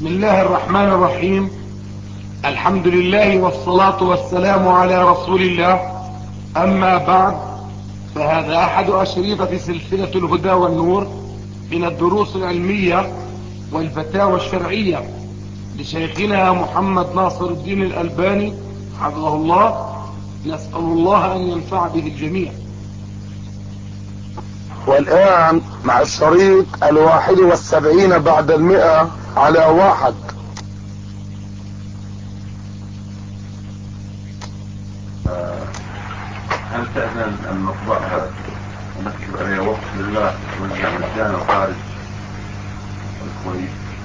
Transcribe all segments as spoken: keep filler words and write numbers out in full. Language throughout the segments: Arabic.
بسم الله الرحمن الرحيم. الحمد لله والصلاة والسلام على رسول الله. أما بعد، فهذا أحد أشريطة سلسلة الهدى والنور من الدروس العلمية والفتاوى الشرعية لشيخنا محمد ناصر الدين الألباني حفظه الله. نسأل الله أن ينفع به الجميع. والآن مع الشريط الواحد والسبعين بعد المئة على واحد. هل تأذن أن نطبعها ونكتب عليها وقت لله ونرجع مجانا خارج الكويت،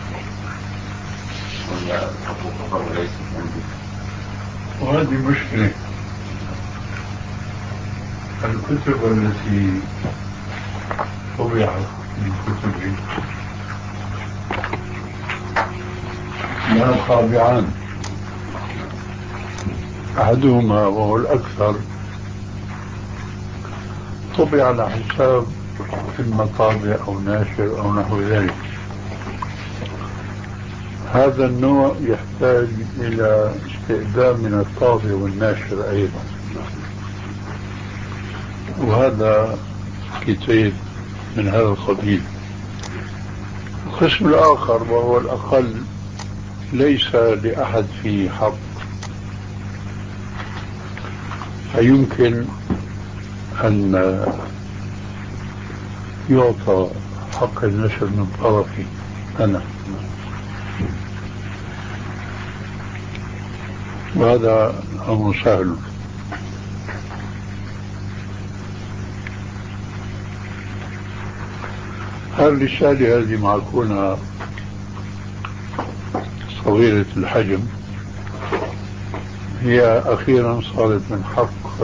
ولا الخطوة ليست عندي؟ وهذه مشكلة. الكتب التي طبعت من كتبي لها طابعان، أحدهما وهو الأكثر طبع على حساب المطابع أو ناشر أو نحو ذلك. هذا النوع يحتاج إلى استئذان من الطابع والناشر أيضا، وهذا كتاب من هذا القبيل. القسم الآخر وهو الأقل ليس لأحد فيه حق، فيمكن أن يعطى حق النشر من طرفي أنا، وهذا أمر سهل. الرسالة هذه معكونة صغيرة الحجم، هي أخيرا صارت من حق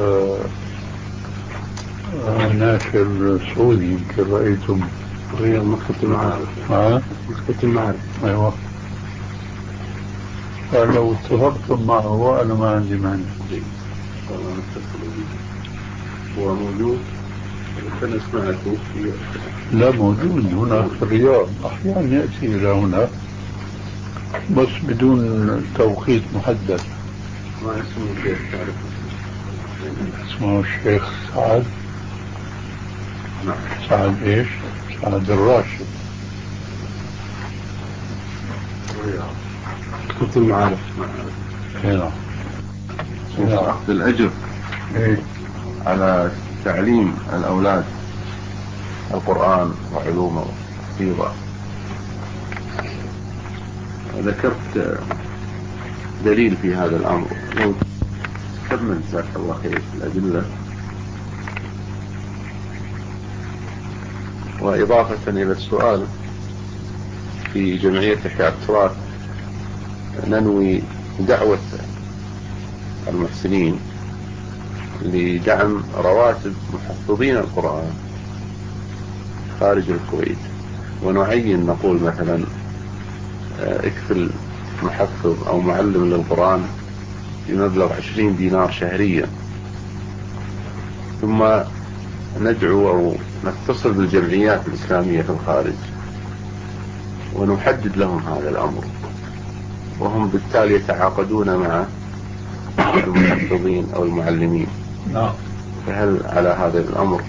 ناشر سعودي، يمكن رأيتم هي مكتبة المعارف. ها؟ مكتبة المعارف. أيوة. فلو اتفقتم معه وأنا ما عندي مانع. هو موجود؟ أنا سمعته. لا، موجود هنا في الرياض، أحيانا يأتي إلى هنا بس بدون توقيت محدد. ما اسمه الشيخ تعرف؟ اسمه الشيخ سعد. نعم. سعد ايش؟ سعد الراشد. كنت المعارف. هنا أخذ الأجر ايه على تعليم الأولاد القرآن وعلومه وحفظه. ذكرت دليل في هذا الأمر، كمل جزاك الله خير في الأدلة. وإضافة إلى السؤال، في جمعية إحياء التراث ننوي دعوة المحسنين لدعم رواتب محفظين القرآن خارج الكويت، ونعين نقول مثلا اكفل محفظ أو معلم للقرآن بمبلغ عشرين دينار شهريا، ثم ندعو أو نتصل بالجمعيات الإسلامية في الخارج ونحدد لهم هذا الأمر، وهم بالتالي يتعاقدون مع المحفظين أو المعلمين. نعم. فهل على هذا الأمر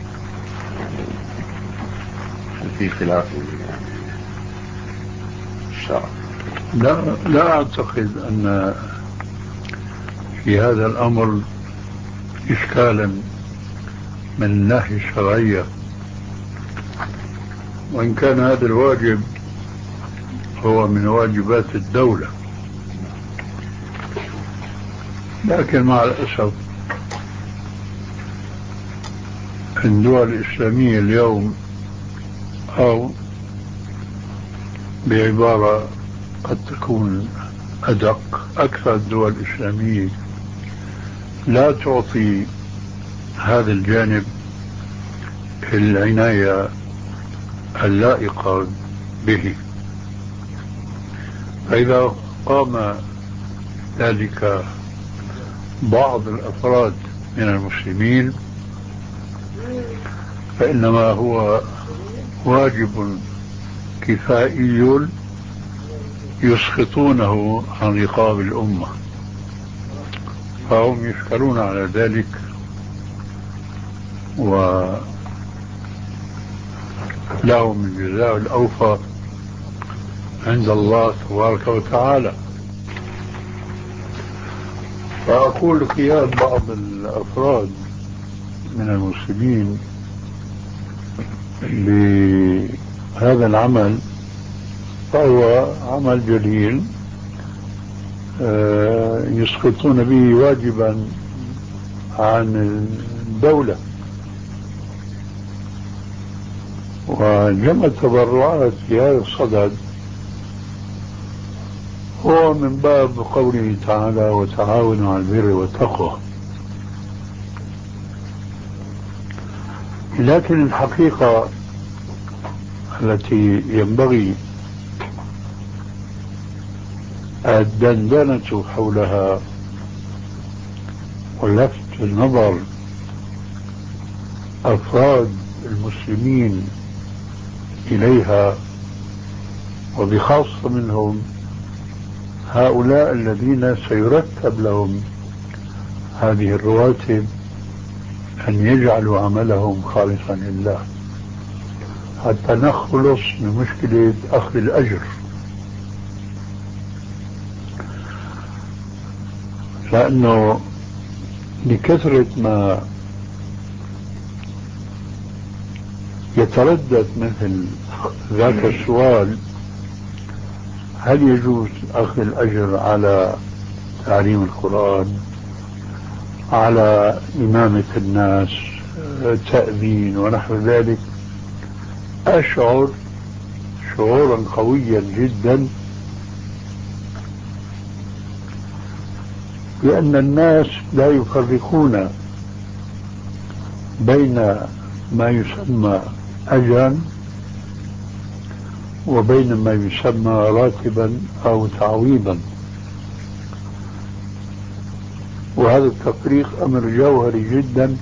هل في خلاف يعني الشرع؟ لا لا أعتقد أن في هذا الأمر إشكالا من الناحية الشرعية، وإن كان هذا الواجب هو من واجبات الدولة، لكن مع الأسف الدول الإسلامية اليوم، أو بعبارة قد تكون أدق، أكثر الدول الإسلامية لا تعطي هذا الجانب العناية اللائقة به. فإذا قام ذلك بعض الأفراد من المسلمين فإنما هو واجب كفائي يسقطونه عن رقاب الأمة، فهم يشكرون على ذلك ولهم الجزاء الأوفى عند الله تبارك وتعالى. فأقول قيام بعض الأفراد من المسلمين بهذا العمل فهو عمل جليل يسقطون به واجبا عن الدولة، وجمع التبرعات في هذا الصدد هو من باب قوله تعالى وتعاونوا على البر والتقوى. لكن الحقيقة التي ينبغي الدندنة حولها ولفت النظر أفراد المسلمين إليها، وبخاصة منهم هؤلاء الذين سيرتب لهم هذه الرواتب، أن يجعلوا عملهم خالصا لله حتى نخلص من مشكلة أخذ الأجر. لأنه لكثرة ما يتردد مثل ذاك السؤال، هل يجوز أخذ الأجر على تعليم القرآن، على إمامة الناس، تأذين ونحو ذلك، أشعر شعورا قويا جدا بأن الناس لا يفرقون بين ما يسمى أجرا وبين ما يسمى راتبا أو تعويضا، وهذا التفريق أمر جوهري جدا،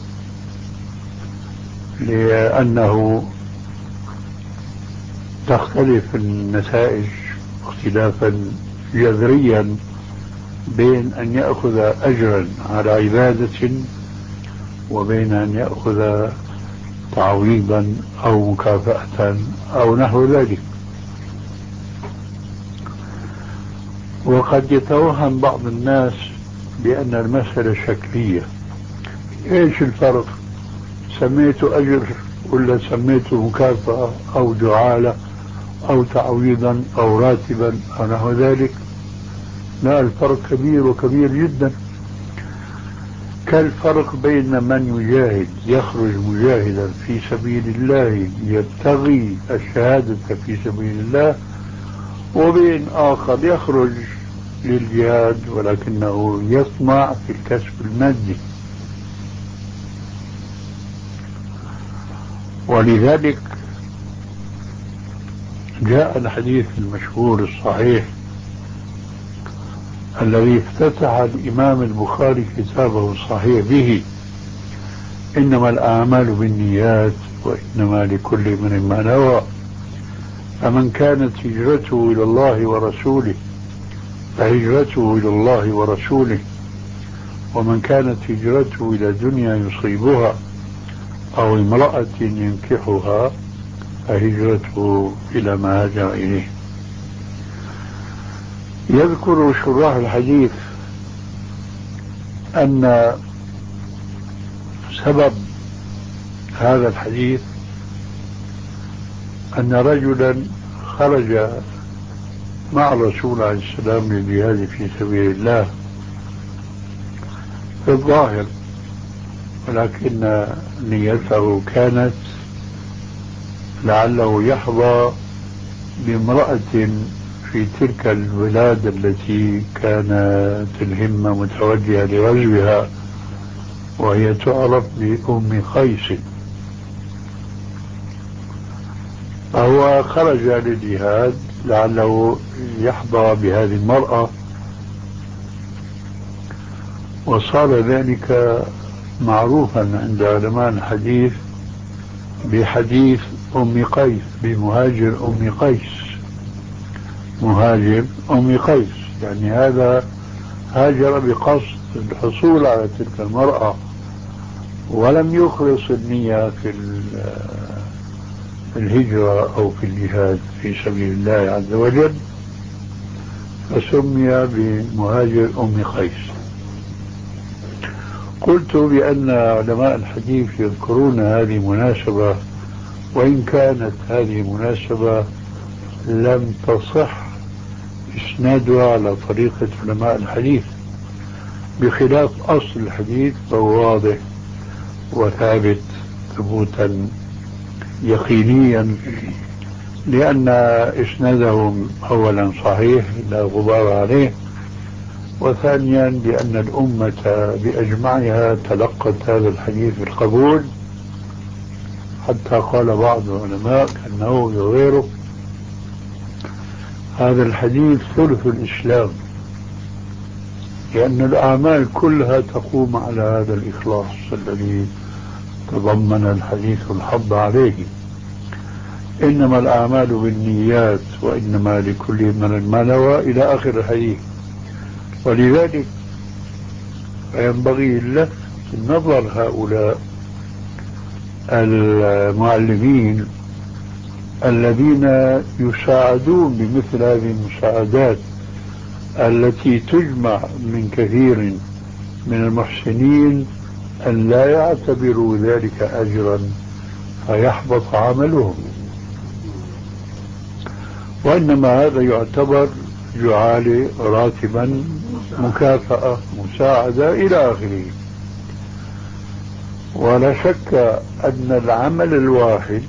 لأنه تختلف النتائج اختلافا جذريا بين أن يأخذ أجرا على عبادة وبين أن يأخذ تعويضا أو مكافأة أو نحو ذلك. وقد يتوهم بعض الناس بأن المسألة شكلية. إيش الفرق؟ سميته أجر ولا سميته مكافأة أو جعالة أو تعويضا أو راتبا أو نحو ذلك؟ لا، الفرق كبير وكبير جدا، كالفرق بين من يجاهد يخرج مجاهدا في سبيل الله يبتغي الشهادة في سبيل الله، وبين آخر يخرج للجهاد ولكنه يطمع في الكسب المادي. ولذلك جاء الحديث المشهور الصحيح الذي افتتح الإمام البخاري كتابه الصحيح به: إنما الأعمال بالنيات وإنما لكل امرئ ما نوى، فمن كانت هجرته إلى الله ورسوله فهجرته إلى الله ورسوله، ومن كانت هجرته إلى دنيا يصيبها أو امرأة ينكحها فهجرته إلى ما هاجر إليه. يذكر شراح الحديث أن سبب هذا الحديث أن رجلا خرج مع الرسول عليه السلام للجهاد في سبيل الله في الظاهر، ولكن نيته كانت لعله يحظى بامرأة في تلك البلاد التي كانت الهمة متوجهة لغزوها، وهي تعرف بأم قيس. فهو خرج للجهاد لعله يحظى بهذه المرأة، وصار ذلك معروفا عند علماء الحديث بحديث أم قيس، بمهاجر أم قيس، مهاجر أم قيس، يعني هذا هاجر بقصد الحصول على تلك المرأة ولم يخلص النية في الهجرة أو في الجهاد في سبيل الله عز وجل، فسمي بمهاجر أم قيس. قلت بأن علماء الحديث يذكرون هذه مناسبة، وإن كانت هذه مناسبة لم تصح إسنادها على طريقة علماء الحديث، بخلاف أصل الحديث فهو واضح وثابت ثبوتا يقينيا، لأن إسنادهم أولا صحيح لا غبار عليه، وثانيا لأن الأمة بأجمعها تلقت هذا الحديث بالقبول، حتى قال بعض العلماء كأنه وغيره هذا الحديث ثلث الإسلام، لأن الأعمال كلها تقوم على هذا الإخلاص الذي تضمن الحديث الحض عليه. إنما الأعمال بالنيات وإنما لكل من ما نوى إلى آخر الحديث. ولذلك ينبغي لفت نظر هؤلاء المعلمين الذين يساعدون بمثل هذه المساعدات التي تجمع من كثير من المحسنين أن لا يعتبروا ذلك أجرا فيحبط عملهم، وإنما هذا يعتبر جعالة راتبا مكافأة مساعدة إلى آخره. ولا شك أن العمل الواحد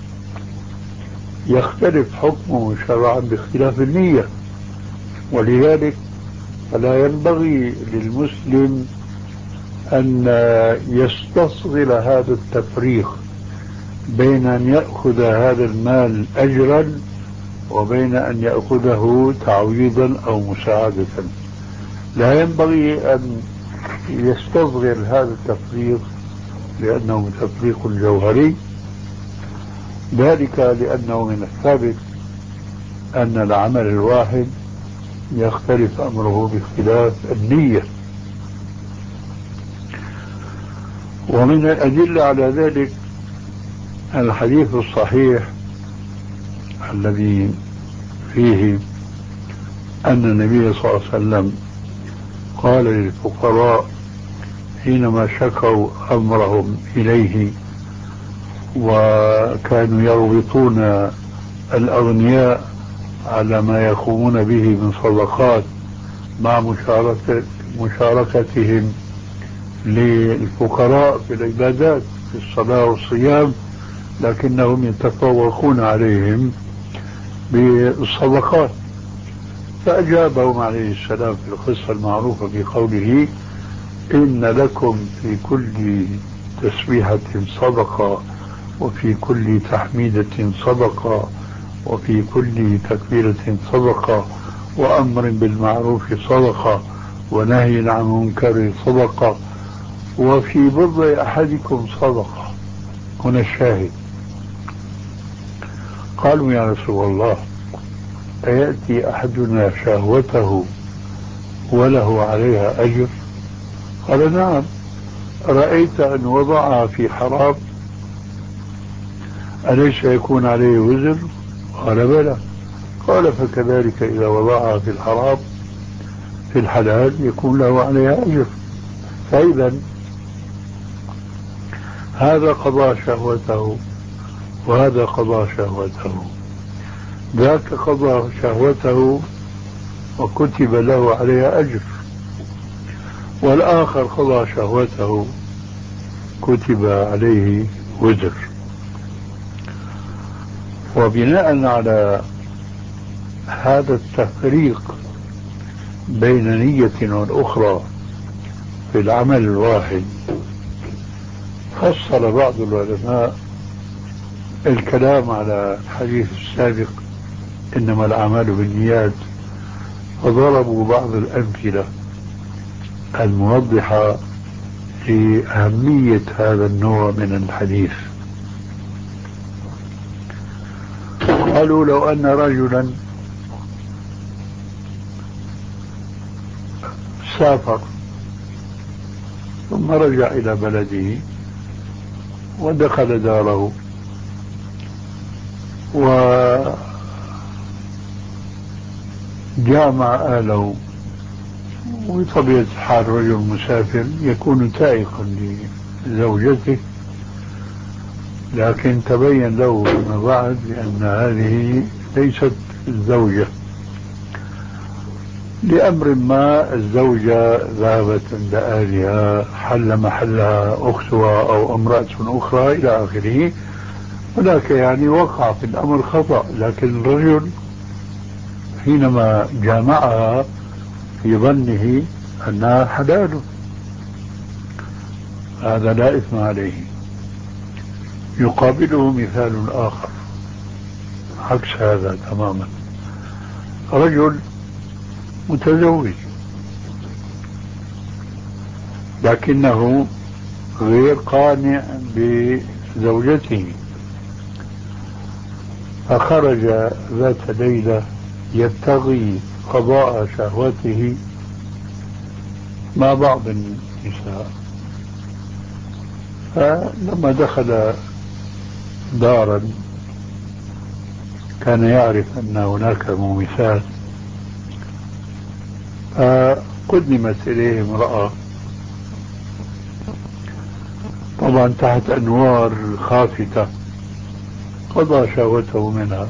يختلف حكمه شرعا باختلاف النية، ولذلك فلا ينبغي للمسلم أن يستصغر هذا التفريق بين أن يأخذ هذا المال أجرا وبين أن يأخذه تعويضا أو مساعدة. لا ينبغي أن يستصغر هذا التفريق لأنه تفريق جوهري، ذلك لأنه من الثابت أن العمل الواحد يختلف أمره باختلاف النية. ومن الأدلة على ذلك الحديث الصحيح الذي فيه أن النبي صلى الله عليه وسلم قال للفقراء حينما شكوا أمرهم إليه وكانوا يربطون الأغنياء على ما يقومون به من صدقات مع مشاركة مشاركتهم للفقراء في العبادات في الصلاة والصيام، لكنهم يتفوقون عليهم بالصدقات. فأجابهم عليه السلام في القصة المعروفة بقوله إن لكم في كل تسبيحة صدقة وفي كل تحميدة صدقة وفي كل تكبيرة صدقة وأمر بالمعروف صدقة ونهي عن منكر صدقة وفي بضع أحدكم صدقة. هنا الشاهد. قالوا يا رسول الله أيأتي أحدنا شهوته وله عليها أجر؟ قال نعم. رأيت أن وضعها في حرام أليس يكون عليه وزر؟ قال بلى. قال فكذلك إذا وضعها في الحرام في الحلال يكون له عليها أجر. فإذا هذا قضى شهوته وهذا قضى شهوته، ذاك قضى شهوته وكتب له عليها أجر، والآخر قضى شهوته كتب عليه وزر. وبناء على هذا التفريق بين نية والأخرى في العمل الواحد فصل بعض العلماء الكلام على الحديث السابق إنما الأعمال بالنيات، وضربوا بعض الأمثلة الموضحة لأهمية هذا النوع من الحديث. قالوا لو أن رجلا سافر ثم رجع إلى بلده ودخل داره وجامع أهله، وبطبيعة الحال رجل مسافر يكون تائقا لزوجته، لكن تبين له فيما بعد بأن هذه ليست الزوجة، لأمر ما الزوجة ذهبت عند أهلها، حل محلها أختها أو امرأة أخرى إلى آخره، ولكن يعني وقع في الأمر خطأ، لكن الرجل حينما جامعها في ظنه أنها حلال، هذا لا إثم عليه. يقابله مثال آخر عكس هذا تماما، رجل متزوج لكنه غير قانع بزوجته، فخرج ذات ليلة يبتغي قضاء شهوته مع بعض النساء، فلما دخل دارا كان يعرف أن هناك مومسات، فقدمت إليه امرأة طبعا تحت أنوار خافتة، قضى شهوته منها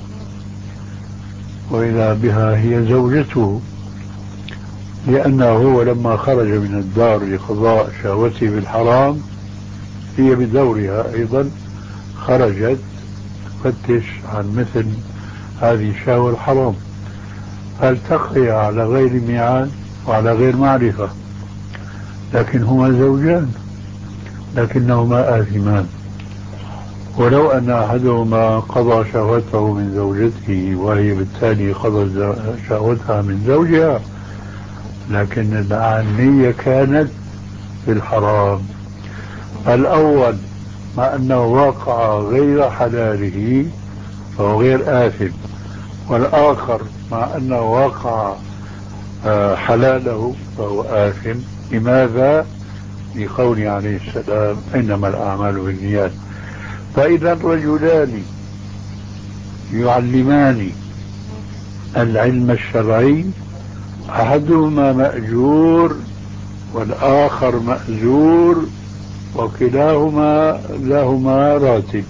وإذا بها هي زوجته، لأنه هو لما خرج من الدار لقضاء شهوته بالحرام هي بدورها أيضا خرجت تفتش عن مثل هذه الشهوة الحرام، فالتقيا على غير ميعاد وعلى غير معرفة، لكن هما زوجان لكنهما آثمان، ولو أن أحدهما قضى شهوته من زوجته وهي بالتالي قضى شهوتها من زوجها، لكن النية كانت في الحرام. الأول مع أنه واقع غير حلاله فهو غير آثم، والآخر مع أنه واقع حلاله فهو آثم. لماذا؟ لقوله عليه السلام إنما الأعمال بالنيات. فإذا الرجلان يعلمان العلم الشرعي، أحدهما مأجور والآخر مأزور، وكلاهما لهما راتب،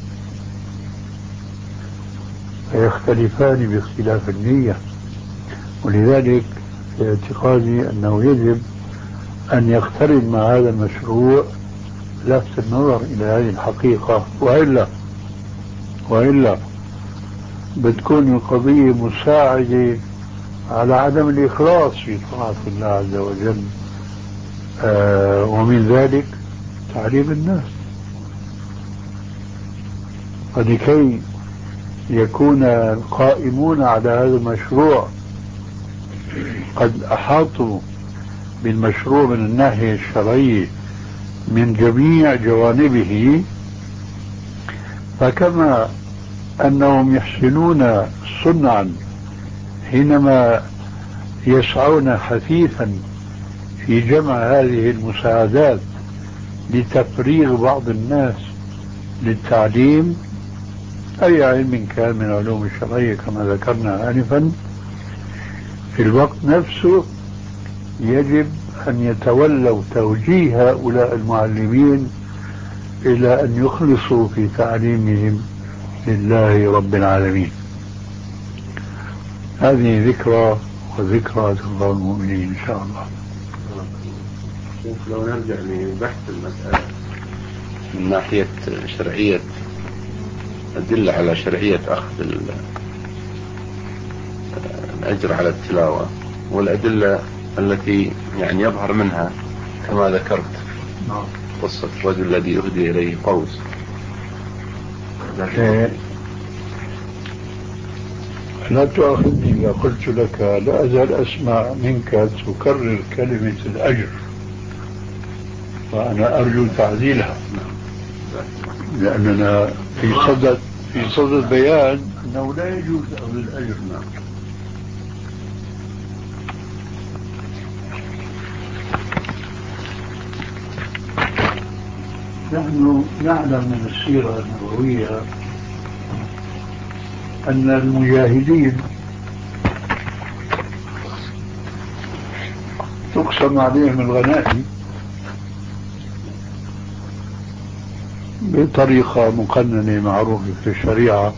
فيختلفان باختلاف النية. ولذلك في اعتقادي أنه يجب أن يقترن مع هذا المشروع لفت النظر إلى هذه الحقيقة، وإلا وإلا بتكون القضية مساعدة على عدم الإخلاص في طاعة الله عز وجل، آه ومن ذلك تعليم الناس. فلكي يكون القائمون على هذا المشروع قد أحاطوا بالمشروع من الناحية الشرعية من جميع جوانبه، فكما أنهم يحسنون صنعا حينما يسعون حثيثا في جمع هذه المساعدات لتفريغ بعض الناس للتعليم أي علم كان من علوم الشرعية كما ذكرنا آنفا، في الوقت نفسه يجب أن يتولوا توجيه هؤلاء المعلمين إلى أن يخلصوا في تعليمهم لله رب العالمين. هذه ذكرى وذكرى تنفع المؤمنين إن شاء الله. لو نرجع لبحث المسألة من ناحية شرعية، أدلة على شرعية أخذ الأجر على التلاوة، والأدلة التي يعني يظهر منها كما ذكرت قصة الرجل الذي يهدي إليه قوس. لا تؤاخذني إذا قلت لك لا أزال أسمع منك تكرر كلمة الأجر، وأنا أرجو تعديلها، لأننا في صدد في صدد بيان أنه لا يجوز أخذ الأجر. نحن نعلم من السيرة النبوية أن المجاهدين تقسم عليهم الغنائم بطريقة مقننة معروفة في الشريعة.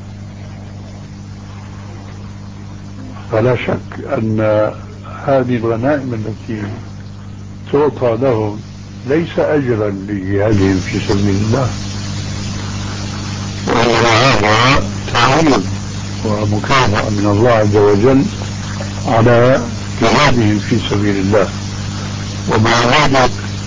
فلا شك أن هذه الغنائم التي تعطى لهم ليس أجرا لجهادهم في سبيل الله، وهذا تعويض ومكافأة من الله عز وجل على جهادهم في سبيل الله. ومع ذلك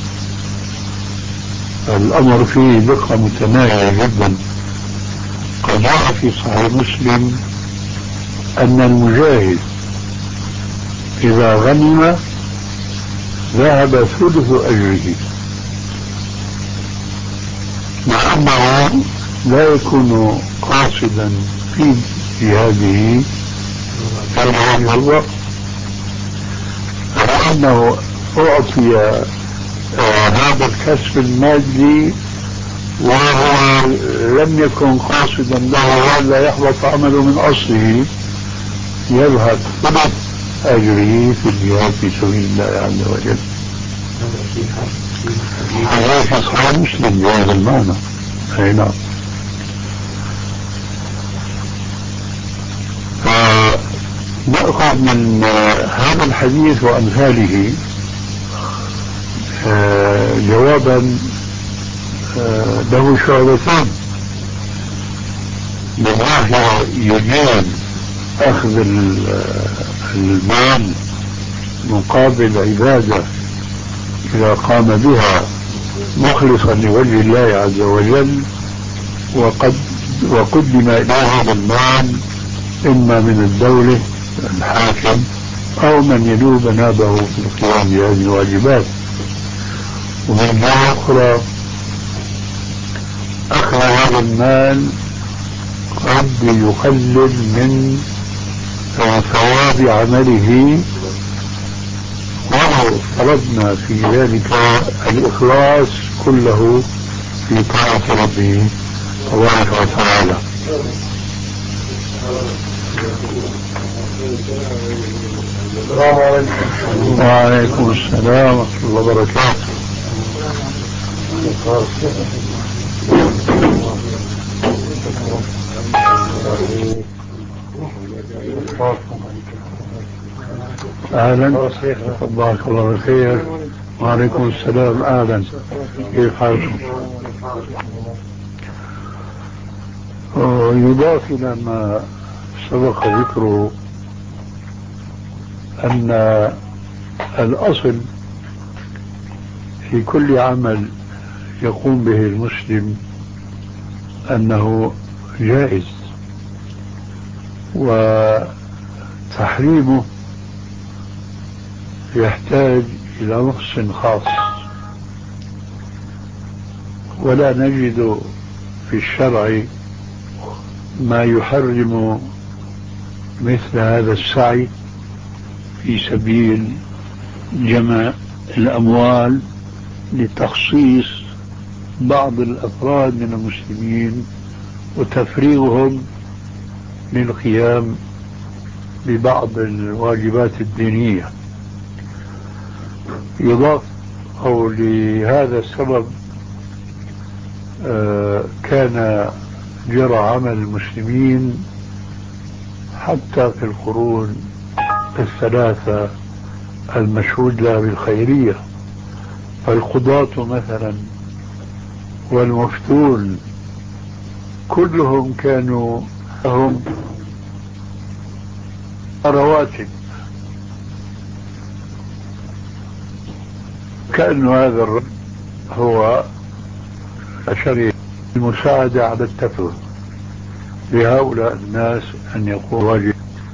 الأمر فيه دقة متناهية جدا. قد جاء في صحيح مسلم أن المجاهد إذا غنم ذهب ثلث أجره، مع أنه لا يكون قاصدا في جهاده في هذا الوقت، لأنه أعطي آه هذا الكسب المادي وهو لم يكن قاصدا له ولا يحبط عمله من أصله، يذهب ثلث أجره في الجهاد في سبيل الله عز وجل. هذا في صحيح مسلم بهذا المعنى. أي نعم. فنأخذ من هذا الحديث وأمثاله جوابا له شعبتين. من ناحية يجاب أخذ المال مقابل عبادة إذا قام بها مخلصا لوجه الله عز وجل، وقد وقدم إلى هذا المال إما من الدولة الحاكم أو من ينوب نابه في القيام بهذه الواجبات. ومن جهة أخرى أخذ هذا المال قد يقلل من ثواب عمله، ولو فرضنا في ذلك الإخلاص كله في طاعة ربه تبارك وتعالى. السلام عليكم. وعليكم السلام ورحمة الله وبركاته. أهلا، تبارك الله بالخير. وعليكم السلام. أهلا، كيف حالكم؟ يضاف إلى ما سبق ذكره أن الأصل في كل عمل يقوم به المسلم أنه جائز، وتحريمه يحتاج إلى نص خاص، ولا نجد في الشرع ما يحرم مثل هذا السعي في سبيل جمع الأموال لتخصيص بعض الأفراد من المسلمين وتفريغهم للقيام ببعض الواجبات الدينية. يضاف أو لهذا السبب آه كان جرى عمل المسلمين حتى في القرون الثلاثة المشهود لها بالخيرية، فالقضاة مثلا والمفتون كلهم كانوا لهم رواتب، كأن هذا الرجل هو أشري المساعدة على التفرد لهؤلاء الناس أن يقول واجب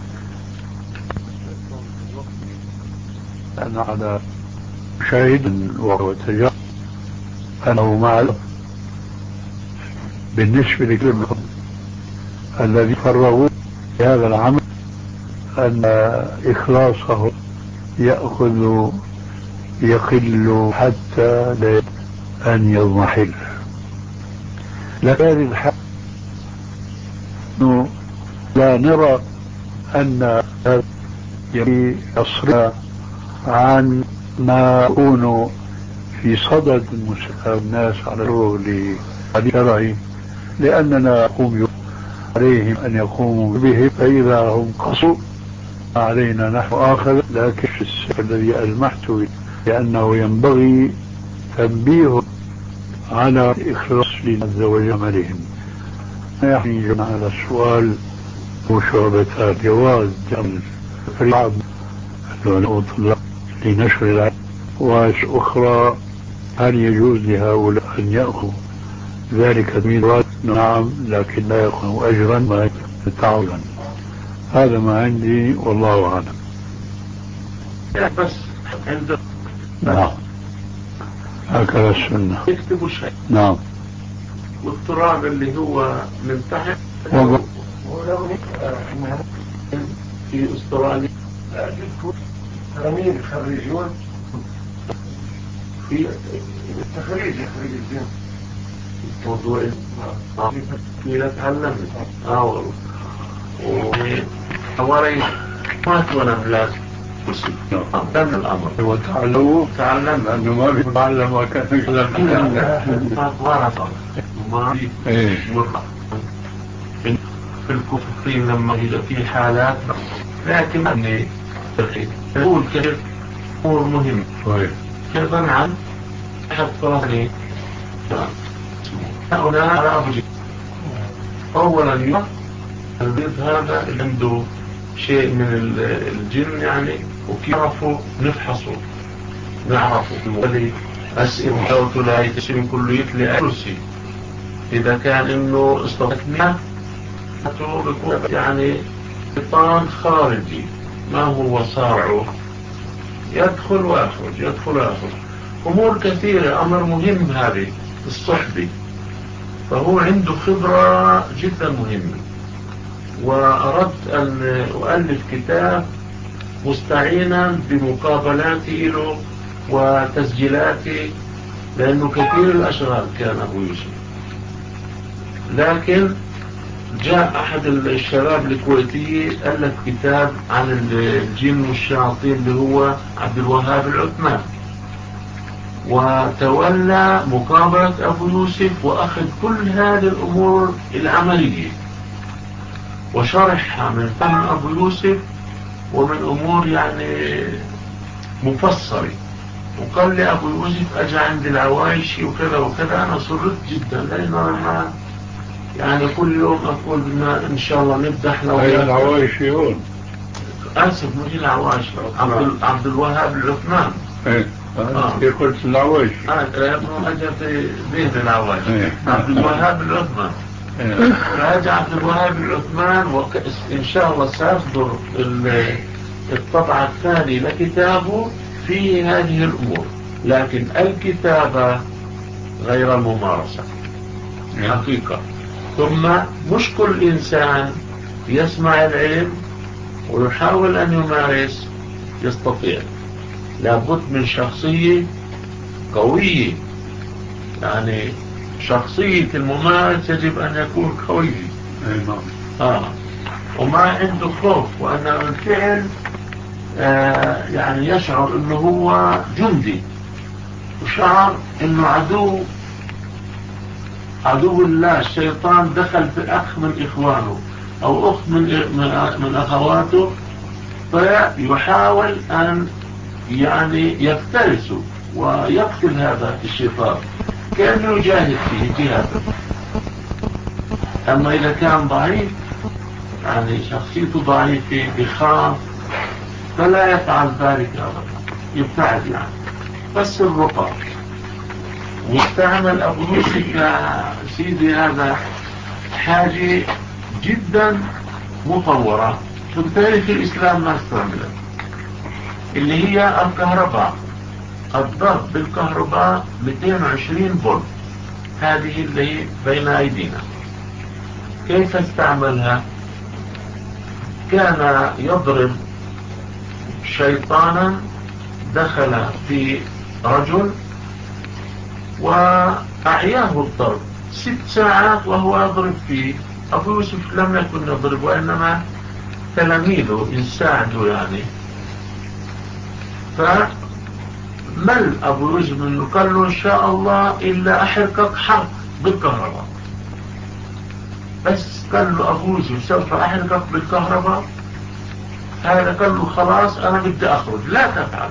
أن على شاهد وتجارب أنه مع بالنسبة لكل الذي فرغوا هذا العمل أن إخلاصه يأخذ يقل حتى لا أن يضمحل. لكن الحال لا نرى أن هذا يصرف عن ما يكون في صدد الناس على الشغل الشرعي، لأننا نقوم عليهم أن يقوموا به، فإذا هم قصوا علينا نحن آخر. لكن السبب الذي ألمحت لأنه ينبغي تنبيه على إخلاص لله عز وجل عملهم. يعني على السؤال وشعبة جواز جمع الرعب لنشر العلم، وأخرى هل يجوز لهؤلاء أن يأخذوا ذلك تمييزات؟ نعم، لكن لا يكون أجرا ما تعوضا. هذا ما عندي والله أعلم. بس عند نعم هكذا السنة يكتبوا شيء. نعم. والتراب اللي هو من تحت ولو في استراليا تلاميذ يخرجون في التخريج يخرج الجن موضوع اللي تعلمت اه والله وحواري ما تونا بلاد قدم الامر هو تعلموا تعلم لانه ما بيتعلم وكان يتعلم ما في مرة في الكفرين لما يبقى في حالات، لكن اني يقول كيف امور مهمة كيف عن احد فرصني هنا على ابو جيد. اولا يوم البيض هذا اللي عنده شيء من الجن يعني، وكيف نعرفه نفحصه نعرفه المولي اسئل دوته لا يتشم كله يتلي كرسي. اذا كان انه استطاعتنا بيكون يعني شيطان خارجي ما هو صارعه يدخل ويخرج يدخل ويخرج امور كثيرة. امر مهم هذه الصحبة، فهو عنده خبرة جدا مهمة. واردت ان اؤلف كتاب مستعينا بمقابلاتي له وتسجيلاتي، لانه كثير الاشغال كان ابو يوسف. لكن جاء احد الشباب الكويتي الف كتاب عن الجن والشياطين اللي هو عبد الوهاب العثمان، وتولى مقابلة ابو يوسف واخذ كل هذه الامور العملية وشرحها من فهم ابو يوسف ومن امور يعني مفصلة. وقال لي ابو يوسف اجى عند العوايشي وكذا وكذا. انا سرت جدا لان انا يعني كل يوم اقول بما ان شاء الله نفتح لو هي العوايشي هون اسف مش العوايشي عبد, عبد الوهاب العثمان. ايه اه قلت العوايشي اه لانه اجى في بيت العوايشي عبد الوهاب العثمان. فاجى عبد الوهاب العثمان وان شاء الله سيصدر الطبعة الثانية لكتابه في هذه الامور، لكن الكتابة غير الممارسة حقيقة. ثم مش كل انسان يسمع العلم ويحاول ان يمارس يستطيع. لابد من شخصية قوية، يعني شخصية الممارس يجب ان يكون قوي آه. وما عنده خوف، وان بالفعل آه يعني يشعر انه هو جندي، وشعر انه عدو عدو الله الشيطان دخل في اخ من اخوانه او اخت من من اخواته، فيحاول ان يعني يفترسه ويقتل هذا الشيطان كأنه يجاهد فيه جهادا. اما اذا كان ضعيف يعني شخصيته ضعيفة بخاف فلا يفعل ذلك ابدا، يبتعد يعني. بس الرقى واستعمل ابو يوسف يا سيدي هذا حاجة جدا مطورة في تاريخ الاسلام ما استعملت، اللي هي الكهرباء، الضغط بالكهرباء مئتين وعشرين فولت، هذه اللي بين ايدينا. كيف استعملها؟ كان يضرب شيطانا دخل في رجل وأعياه الضرب ست ساعات وهو يضرب فيه. أبو يوسف لم يكن يضرب، وإنما تلاميذه يساعدوا يعني. فمل أبو يوسف منه، قال له إن شاء الله إلا أحرقك حرق بالكهرباء. بس قال له أبو يوسف سوف أحرقك بالكهرباء، هذا قال له خلاص أنا بدي أخرج، لا تفعل.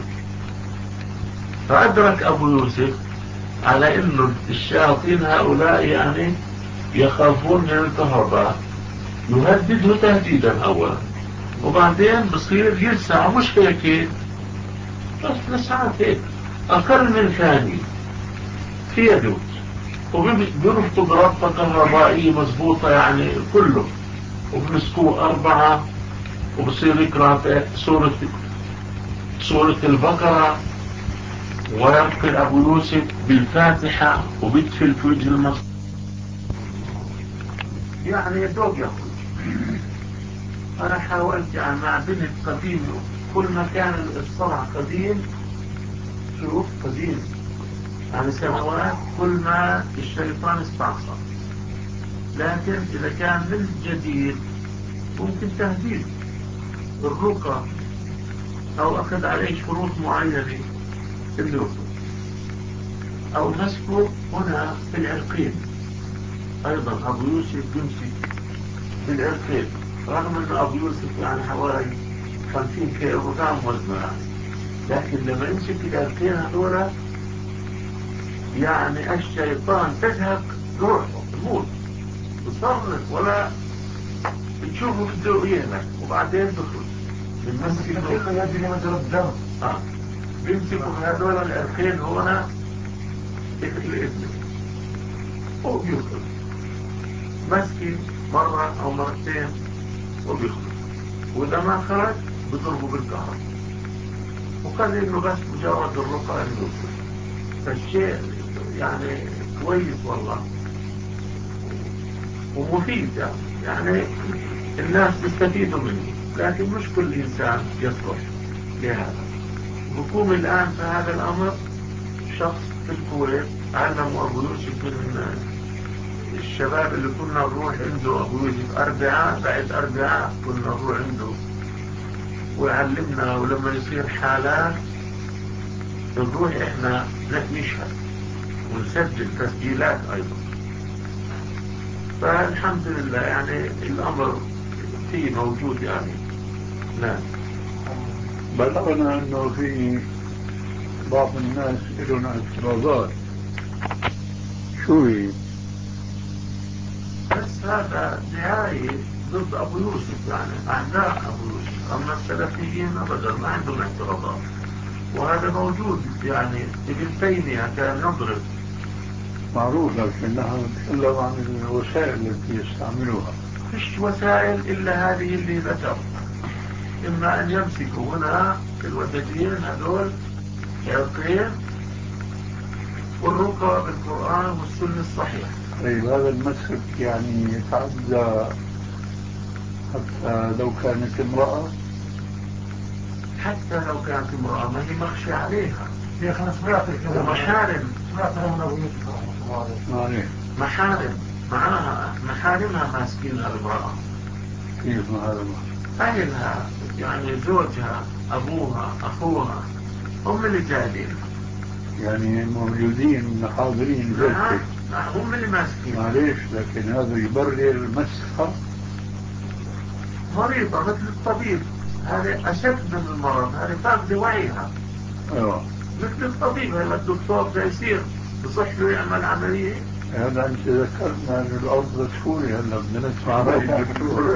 فأدرك أبو يوسف على إنه الشياطين هؤلاء يعني يخافون من الكهرباء، يهدده تهديدا أولا، وبعدين بصير يلسع، مش هيك بس لسعات هيك أقل من ثانية في يده، وبيرفضوا بربطة كهربائية مضبوطة يعني كله، وبمسكوه أربعة، وبصير يقرأ سورة سورة البقرة، ويرقل أبو يوسف بالفاتحة، وبيدفل في وجه المصر يعني يدوق يخرج. أنا حاولت يعني مع بنت قديم، كل ما كان الصنع قديم، شوف قديم يعني سنوات، كل ما الشيطان استعصى. لكن إذا كان من جديد ممكن تهديد الرقى أو أخذ عليه شروط معينة في الرقى، أو مسكه هنا في العرقين. أيضا أبو يوسف يمسك في العرقين، رغم أن أبو يوسف يعني حوالي خمسين كيلو جرام وزنه، لكن لما يمسك العرقين هذولا يعني الشيطان تزهق روحه، تموت، تصرف ولا تشوفه بده يهلك، وبعدين بخرج بيمسك كله يجري مجرى الدم. اه بيمسكوا هذول العرقين هنا الابن وبيخرج، مسكي مرة او مرتين وبيخرج، واذا ما خرج بضربه بالكهرباء، وقال انه بس مجرد الرقى انه يخرج. فالشيء يعني كويس والله ومفيد يعني الناس بيستفيدوا منه، لكن مش كل انسان يصلح لهذا. حكومة الان في هذا الامر، شخص في الكويت علموا ابو يوسف من الشباب اللي كنا نروح عنده، ابو يوسف اربعاء بعد اربعاء كنا نروح عنده ويعلمنا، ولما يصير حالات نروح احنا نشهد ونسجل تسجيلات ايضا. فالحمد لله يعني الامر فيه موجود يعني. نعم. بلغنا انه في بعض الناس لهم اعتراضات، شو هي؟ بس هذا نهاية ضد ابو يوسف، يعني اعداء ابو يوسف. اما السلفيين ابدا ما عندهم اعتراضات، وهذا موجود يعني. ابن تيمية كان يضرب، معروف، لكنها تتكلم عن الوسائل التي يستعملوها. فيش وسائل الا هذه اللي ذكر، اما ان يمسكوا هنا في الوددين هذول عرقين، والرقى بالقرآن والسنة الصحيح. طيب هذا المسك يعني يتعدى حتى لو كانت امرأة؟ حتى لو كانت امرأة ما هي مخشى عليها، يا أخي أنا سمعت الكلام، ومحارم، سمعت من أبو يوسف رحمه الله عليه. محارم معاها، محارمها ماسكينها المرأة. كيف هذا؟ أهلها يعني زوجها، أبوها، أخوها، هم اللي جايبين، يعني موجودين حاضرين نعم ذلك. هم اللي ماسكين. معليش، لكن هذا يبرر مسخة. مريضة مثل الطبيب، هذا أشد من المرض، هذا فاقد وعيها. اه مثل الطبيب، هلا الدكتور ده يصير بصح له يعمل عملية. هذا انت ذكرنا ان الارض تفوري، هلا بدنا نسمع راي الدكتور.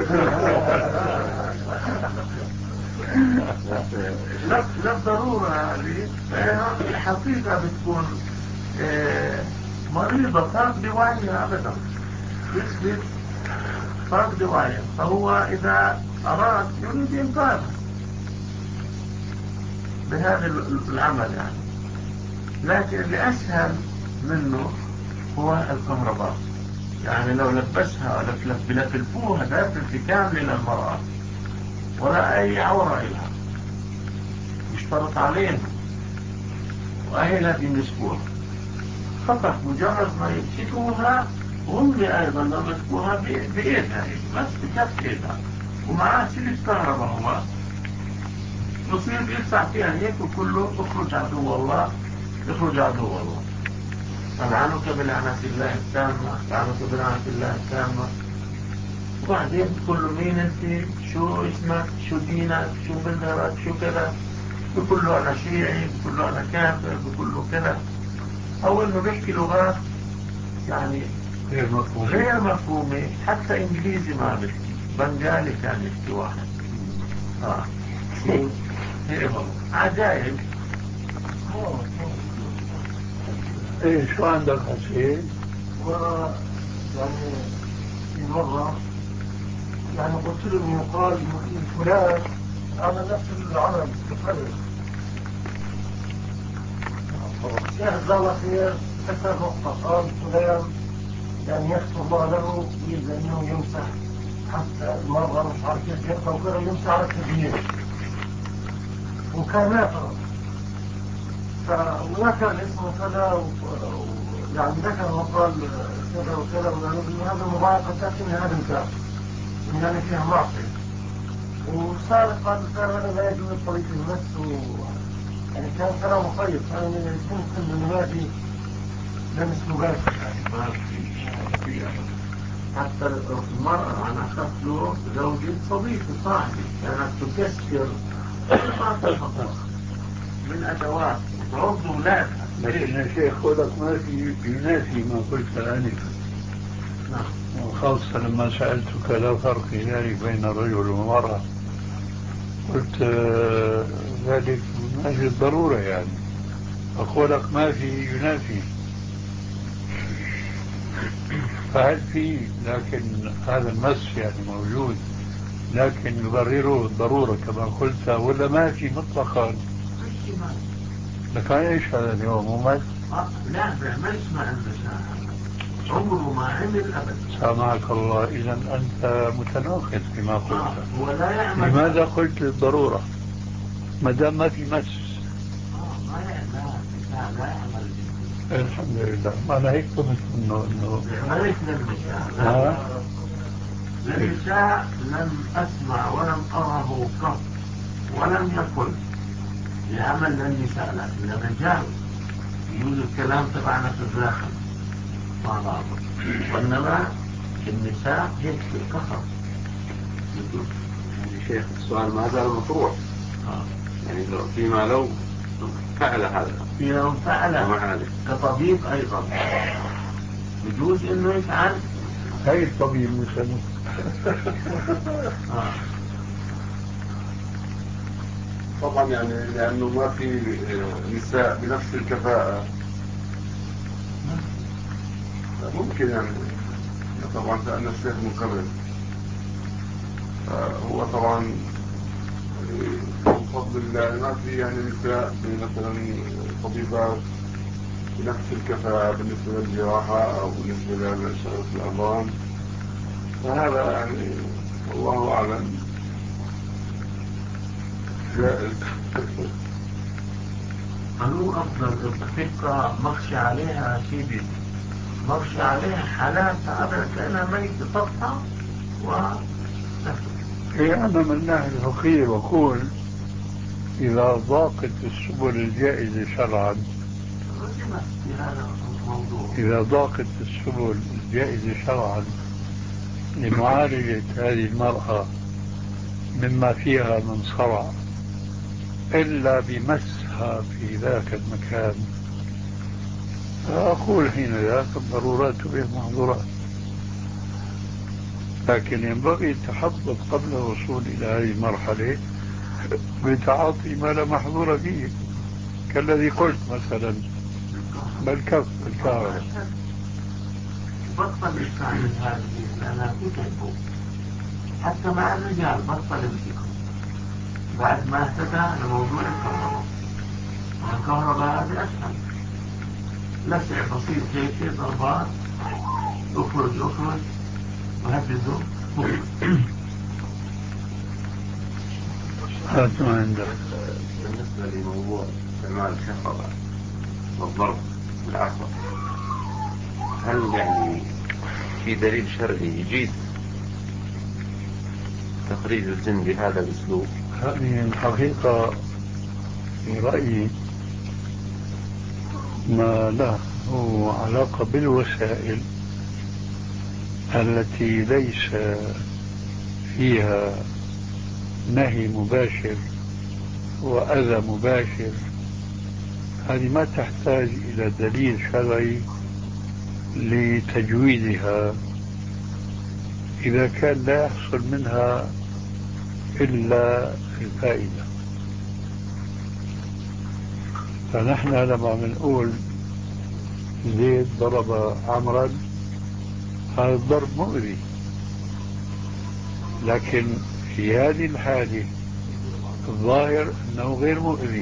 لا لا ضرورة هذه، الحقيقة بتكون اه مريضة فاقد وعيها ابدا، يثبت فاقد وعيها، فهو اذا اراد يريد انقاذها بهذا العمل يعني. لكن اللي اسهل منه هو الكهرباء، يعني لو لبسها لفلفوها لفلفة كاملة للمرأة ولا اي عورة لها، يشترط عليهم واهلها بيمسكوها فقط، مجرد ما يمسكوها وأمي أيضا لما مسكوها بإيدها بس بكف إيدها ومعاه سلك كهرباء هو يصير يدفع فيها هيك وكله اخرج عدو الله اخرج عدو الله. فلعنك بلعنة الله التامة لعنك بلعنة الله التامة. وبعدين بقول له مين انت؟ شو اسمك؟ شو دينك؟ شو مذهبك؟ شو كذا؟ بقول له انا شيعي، بقول له انا كافر، بقول له كذا. او انه بيحكي لغات يعني غير مفهوم. غير مفهومة. حتى انجليزي ما بيحكي، بنغالي كان يحكي واحد. اه هيك عجائب. ايه شو عندك حسين؟ و يعني في مرة يعني قلت له انه يقال فلان عمل نفس العمل بفرق. يا جزاه الله خير ذكر نقطة قال فلان يعني يغفر الله له يريد انه يمسح حتى المرة مش عارف كيف يرفع وكذا يمسح على التغيير وكان نافع فذكر اسمه كذا يعني ذكر وقال كذا وكذا وقال هذا مضايقة لكن هذا الكافر يعني فيها معصية. وصار قال صار هذا لا يجوز طريق النفس و... يعني كان كلامه طيب كان يمكن من هذه لمس مباشر يعني ما في حتى المرأة أنا أخذت له زوجي صديقي صاحبي كانت تكسر ما تفضل من أدوات تعض أولادها. لكن يا شيخ خلق ما في ينافي ما قلت آنفا. نعم. وخاصة لما سألتك لا فرق ذلك بين الرجل والمرأة قلت آه ذلك من أجل الضرورة يعني. وخلق ما في ينافي. فهل في لكن هذا المس يعني موجود لكن يبرره الضرورة كما قلت ولا ما في مطلقا؟ لكن ايش هذا اليوم ممس؟ آه لا بيعملش ما أنزل عمره ما عمل أبدا. سامحك الله إذا أنت متناقض فيما قلت. آه ولا يعمل. لماذا قلت للضرورة ما دام ما في مس؟ آه ما يعمل لا لا يعمل. الحمد لله أنا هيك فهمت إنه إنه عملت للنساء للنساء لم أسمع ولم أره قط ولم يقل يعمل للنساء لكن للرجال يقول الكلام تبعنا في الداخل مع بعض. وإنما النساء هيك في الكفر يعني شيخ السؤال ما زال مطروح. آه. يعني لو فيما لو فعل هذا فيما فعل كطبيب أيضا يجوز إنه يفعل. هاي الطبيب مثلا آه. طبعا يعني لأنه ما في نساء بنفس الكفاءة ممكن يعني طبعا سألنا الشيخ من قبل هو طبعا بفضل الله ما في يعني نساء مثلا طبيبات بنفس الكفاءة بالنسبة للجراحة أو بالنسبة لشغل الأمراض. فهذا يعني الله أعلم جائز. قالوا أفضل الفكرة مخشى عليها سيدي مخشى عليها حالات عبرت لأنها ميت تطفى و إيه أنا من الناحية الفقهية بقول إذا ضاقت السبل الجائزة شرعا في هذا الموضوع إذا ضاقت السبل الجائزة شرعا لمعالجة هذه المرأة مما فيها من صرع إلا بمسها في ذاك المكان فأقول حين ذاك الضرورات تبيح المحظورات. لكن ينبغي التحضر قبل الوصول إلى هذه المرحلة بتعاطي ما لا محظور فيه كالذي قلت مثلا بالكف الكهرباء. بطل يستعمل هذه لأنها تتعبه حتى مع الرجال بطل يمسكه بعد ما اهتدى لموضوع الكهرباء. الكهرباء هذه أسهل لسع بسيط هيك ضربات اخرج اخرج وهبده. هات ما عندك. بالنسبة لموضوع استعمال الشفرة والضرب بالعصا هل يعني في دليل شرعي يجيد تخريج الجن بهذا الأسلوب؟ هذه الحقيقة في رأيي ما له علاقة بالوسائل التي ليس فيها نهي مباشر وأذى مباشر. هذه ما تحتاج إلى دليل شرعي لتجويزها إذا كان لا يحصل منها إلا الفائدة. فنحن لما بنقول زيد ضرب عمرا هذا الضرب مؤذي، لكن في هذه الحالة الظاهر أنه غير مؤذي،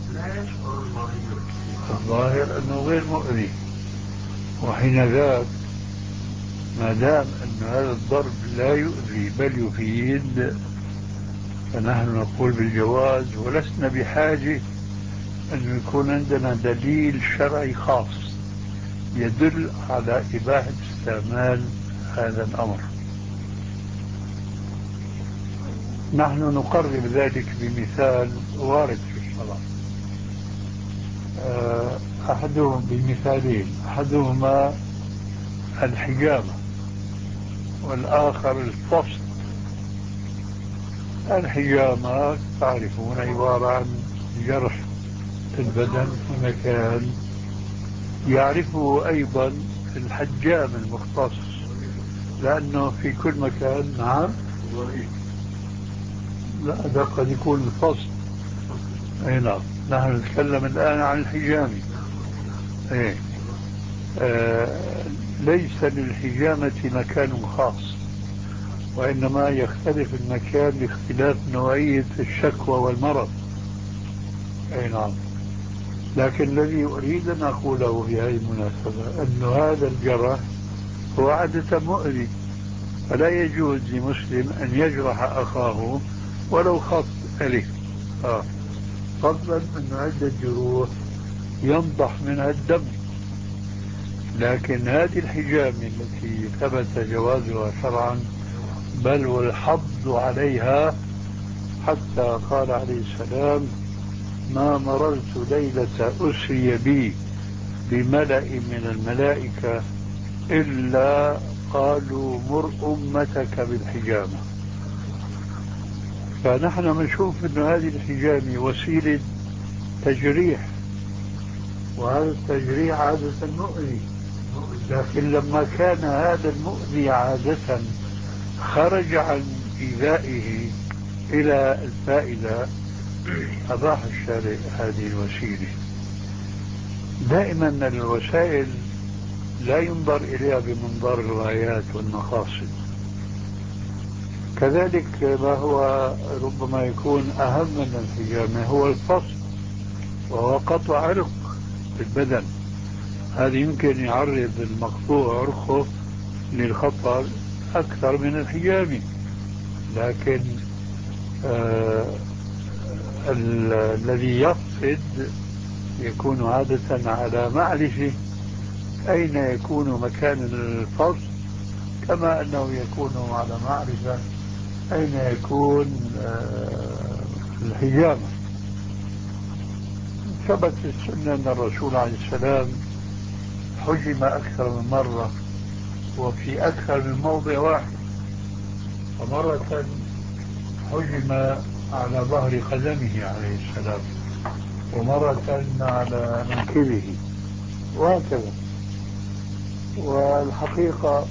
الظاهر أنه غير مؤذي، وحين ذاك ما دام أن هذا الضرب لا يؤذي بل يفيد فنحن نقول بالجواز، ولسنا بحاجة أن يكون عندنا دليل شرعي خاص يدل على إباحة استعمال هذا الأمر. نحن نقرب ذلك بمثال وارد في الشرع، أحدهم بمثالين، أحدهما الحجامة والآخر الفصل. الحجامة تعرفون عبارة عن جرح البدن في مكان يعرفه أيضا الحجام المختص، لأنه في كل مكان. نعم، لا ده قد يكون الفصل. أي نعم، نحن نتكلم الآن عن الحجامة. إيه؟ آه ليس للحجامة مكان خاص، وإنما يختلف المكان لاختلاف نوعية الشكوى والمرض. أي نعم، لكن الذي أريد أن أقوله في هذه المناسبة أن هذا الجرح هو عادة مؤذي، فلا يجوز لمسلم أن يجرح أخاه ولو خط ألف، آه. فضلا أن عدة جروح ينضح منها الدم، لكن هذه الحجامة التي ثبت جوازها شرعا بل والحض عليها، حتى قال عليه السلام: ما مررت ليلة أسري بي بملأ من الملائكة إلا قالوا مر أمتك بالحجامة. فنحن نشوف أن هذه الحجامة وسيلة تجريح، وهذا التجريح عادة مؤذي، لكن لما كان هذا المؤذي عادة خرج عن إيذائه إلى الفائدة أباح الشارع هذه الوسيلة. دائما الوسائل لا ينظر إليها بمنظار الغايات والمقاصد. كذلك ما هو ربما يكون أهم من الحجامة هو الفصل، وهو قطع عرق في البدن. هذا يمكن يعرض المقطوع عرقه للخطر أكثر من الحجامة، لكن آه الذي يفقد يكون عادة على معرفة أين يكون مكان الفصل، كما أنه يكون على معرفة أين يكون آه الحجامة. ثبت في السنة أن الرسول عليه السلام حجم أكثر من مرة وفي أكثر من موضع واحد، فمرة حجم على ظهر قدمه عليه السلام، ومرة على منكبه، وهكذا. والحقيقة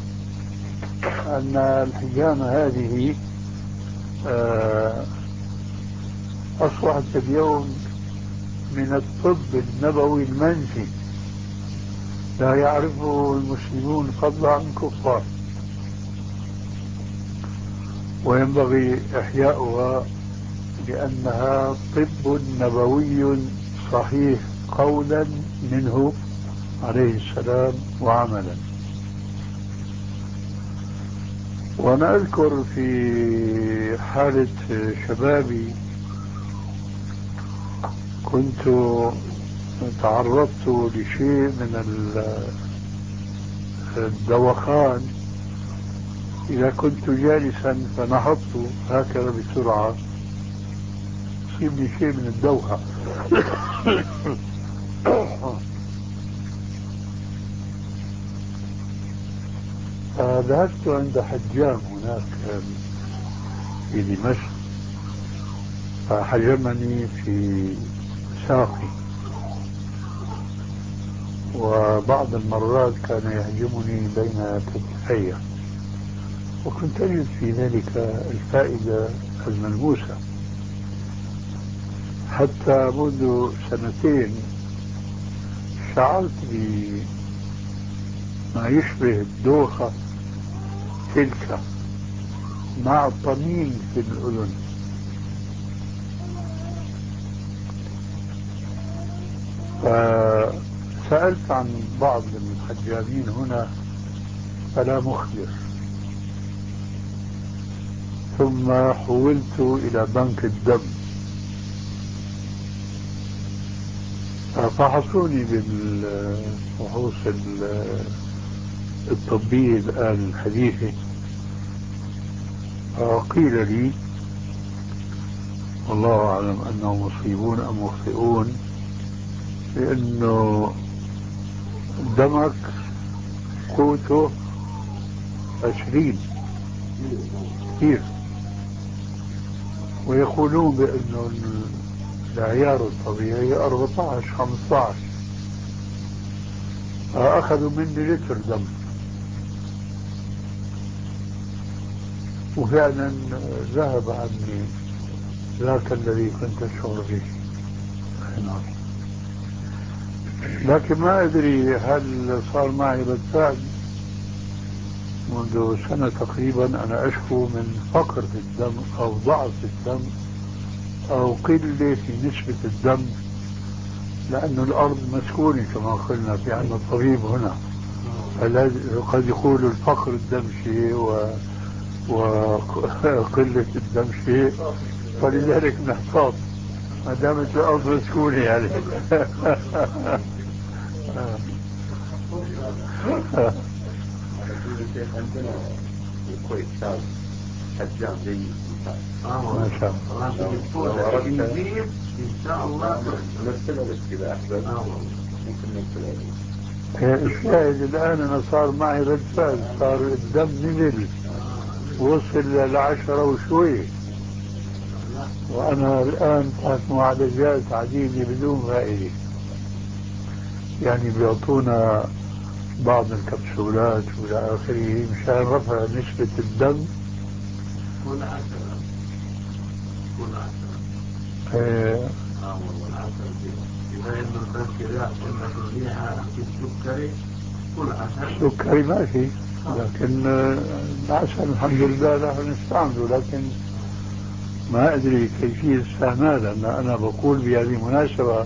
أن الحجامة هذه أصبحت اليوم من الطب النبوي المنفي، لا يعرفه المسلمون فضلا عن الكفار، وينبغي إحياؤها لأنها طب نبوي صحيح قولا منه عليه السلام وعملا. وأنا أذكر في حالة شبابي كنت تعرضت لشيء من الدوخان إذا كنت جالسا فنهضت هكذا بسرعة يصيبني شيء من الدوخة. فذهبت عند حجام هناك في دمشق فحجمني في ساقي، وبعض المرات كان يهجمني بين كتفي، وكنت أجد في ذلك الفائدة الملموسة. حتى منذ سنتين شعرت بما يشبه الدوخة تلك مع طنين في الأذن. فسألت عن بعض الحجامين هنا فلا مخبر، ثم حولت إلى بنك الدم ففحصوني بالفحوص الطبية الآن الحديثة، فقيل لي والله أعلم أنهم مصيبون أم مخطئون، لأنه دمك قوته عشرين كثير، ويقولون بأنه العيار الطبيعي أربعة عشر خمسة عشر، فأخذوا مني لتر دم، وفعلا ذهب عني ذاك الذي كنت أشعر به. لكن ما أدري هل صار معي رد فعل. منذ سنة تقريبا أنا أشكو من فقر في الدم أو ضعف في الدم أو قلة في نسبة الدم، لأن الأرض مسكونة كما قلنا، في عندنا طبيب هنا قد يقول الفقر الدم شيء و... وقلة الدم شيء، فلذلك نحتاط ما دامت الأرض مسكونة يعني. الشيخ عندنا الكويت شاب حجام جيد ما شاء الله. يجيب إن شاء الله نرسل لك كذا أحسن. ممكن نرسل لك. الشاهد الآن أنا صار معي رد فعل، صار الدم نزل وصل لعشرة وشوي، وأنا الآن تحت معالجات عديدة بدون فائدة. يعني بيعطونا بعض الكبسولات وإلى آخره مشان رفع نسبة الدم. كل عشرة كل عشرة ايه اه والله عشرة إذا إنه البنكرياس عندك الريحة في السكري كل عشرة. سكري ما في، لكن العسل الحمد لله نحن نستعمله، لكن ما أدري كيفية استعماله. لأن أنا بقول بهذه المناسبة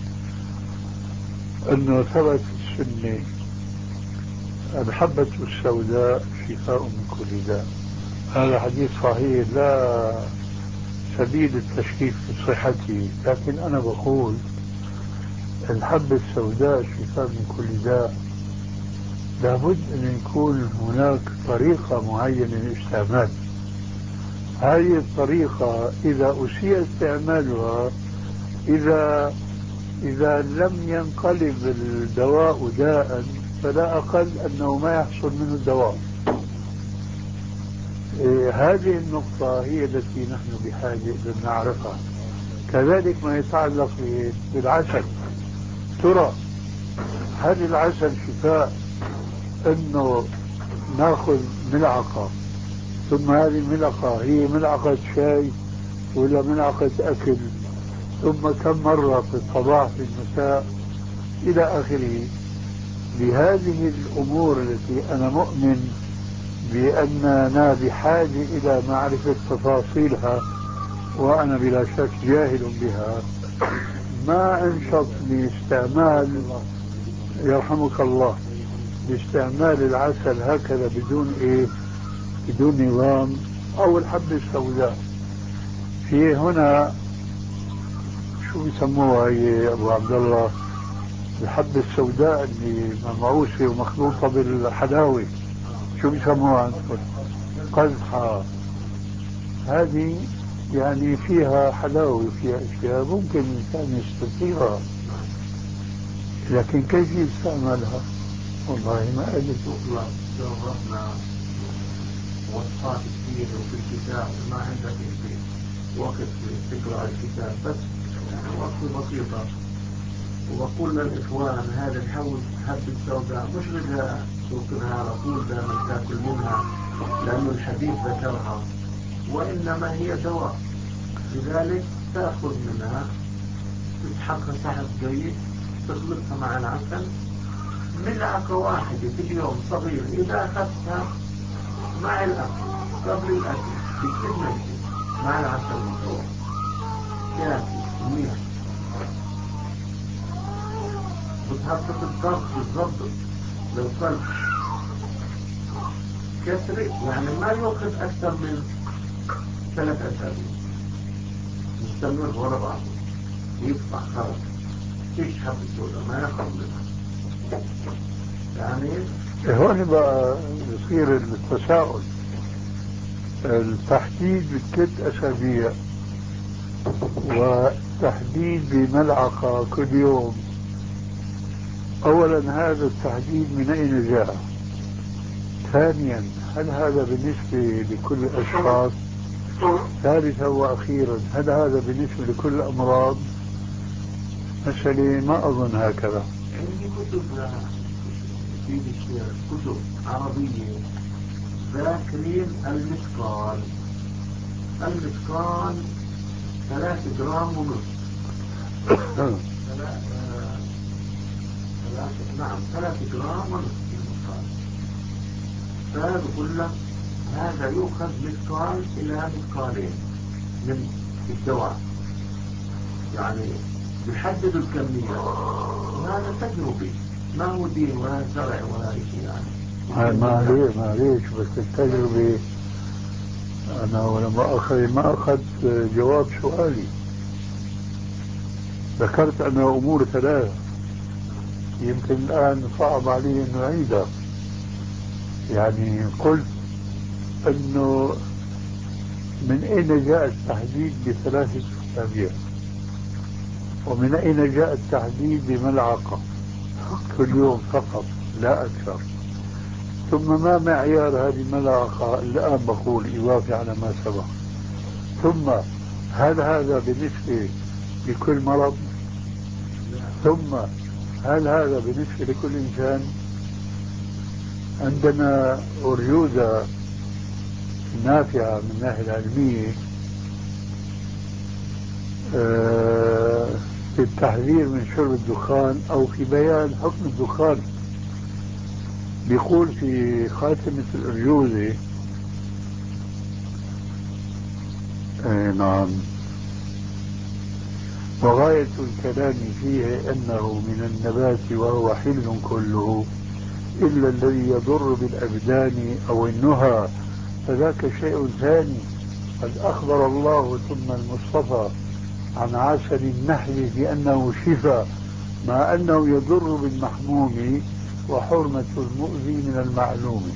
أنه ثبت في السنة الحبة السوداء شفاء من كل داء. هذا حديث صحيح لا سبيل التشكيك في صحته، لكن أنا بقول الحبة السوداء شفاء من كل داء. لابد أن يكون هناك طريقة معينة للاستعمال. هذه الطريقة إذا أسيء استعمالها، إذا إذا لم ينقلب الدواء داء، فلا أقل أنه ما يحصل منه الدواء. إيه هذه النقطة هي التي نحن بحاجة أن نعرفها. كذلك ما يتعلق بالعسل، ترى هل العسل شفاء أنه ناخذ ملعقة ثم هذه الملعقة هي ملعقة شاي ولا ملعقة أكل، ثم كم مرة في الصباح في المساء إلى آخره؟ لهذه الأمور التي أنا مؤمن بأننا بحاجة إلى معرفة تفاصيلها وأنا بلا شك جاهل بها، ما أنشط لاستعمال يرحمك الله لاستعمال العسل هكذا بدون إيه، بدون نظام، أو الحبة السوداء. في هنا شو بيسموها هي أبو عبد الله، الحبة السوداء اللي ممعوسة ومخلوطة بالحلاوة، شو بيسموها عندكم؟ قزحة. هذه يعني فيها حلاوة وفيها أشياء ممكن الإنسان يستطيعها، لكن كيف يستعملها؟ والله ما أدري. تطلق جربنا وصفات كثير وفي الكتاب، ما عندك انت وقت تقرأ الكتاب، بس يعني وقت بسيطة. وبقول للإخوان هذا الحوض هب السوداء مش بدها تأكلها على طول دائما تاكل منها لأنه الحديث ذكرها، وإنما هي دواء، لذلك تأخذ منها تسحقها سحب جيد، تخلطها مع العسل ملعقة واحدة في اليوم صغير. إذا أخذتها مع الأكل قبل الأكل بكتب ميتة مع العسل المطروح كافي منيح، بتهبط الضغط بالضبط. لو كنت كسري يعني ما يأخذ أكثر من ثلاث أسابيع مستمر ورا بعض يطلع خرج يسحب السوداء ما ياخذ منها. يعني هون بقى يصير التساؤل، التحديد بثلاث أسابيع والتحديد بملعقة كل يوم. أولا هذا التحديد من أين جاء؟ ثانيا هل هذا بالنسبة لكل الأشخاص؟ ثالثا وأخيرا هل هذا بالنسبة لكل الأمراض؟ مسألة ما أظن هكذا. عندي كتب في كتب عربية ذاكرين المثقال. المثقال ثلاث جرام ونصف نعم ثلاث جرام ونصف المثقال. فبقول لك هذا يؤخذ مثقال إلى مثقالين من الدواء، يعني بيحددوا الكمية، وهذا تجربي ما هو دين ولا شرع ولا شيء يعني. معليش معليش بس التجربة أنا ولما أخذ ما أخذت جواب سؤالي. ذكرت أن أمور ثلاث يمكن الآن صعب علي أن أعيدها. يعني قلت أنه من أين جاء التحديد بثلاثة أسابيع، ومن أين جاء التحديد بملعقة كل يوم فقط لا أكثر، ثم ما معيار هذه الملعقة الآن بقول إضافة على ما سبق، ثم هل هذا بالنسبة لكل مرض، ثم هل هذا بالنسبة لكل إنسان. عندنا أرجوزة نافعة من الناحية العلمية في التحذير من شرب الدخان أو في بيان حكم الدخان. بيقول في خاتمة الأرجوزة آه نعم، وغاية الكلام فيه أنه من النبات وهو حل كله إلا الذي يضر بالأبدان أو النهى، فذاك شيء ثاني. قد أخبر الله ثم المصطفى عن عسل النحل بأنه شفاء، مع أنه يضر بالمحموم وحرمة المؤذي من المعلوم.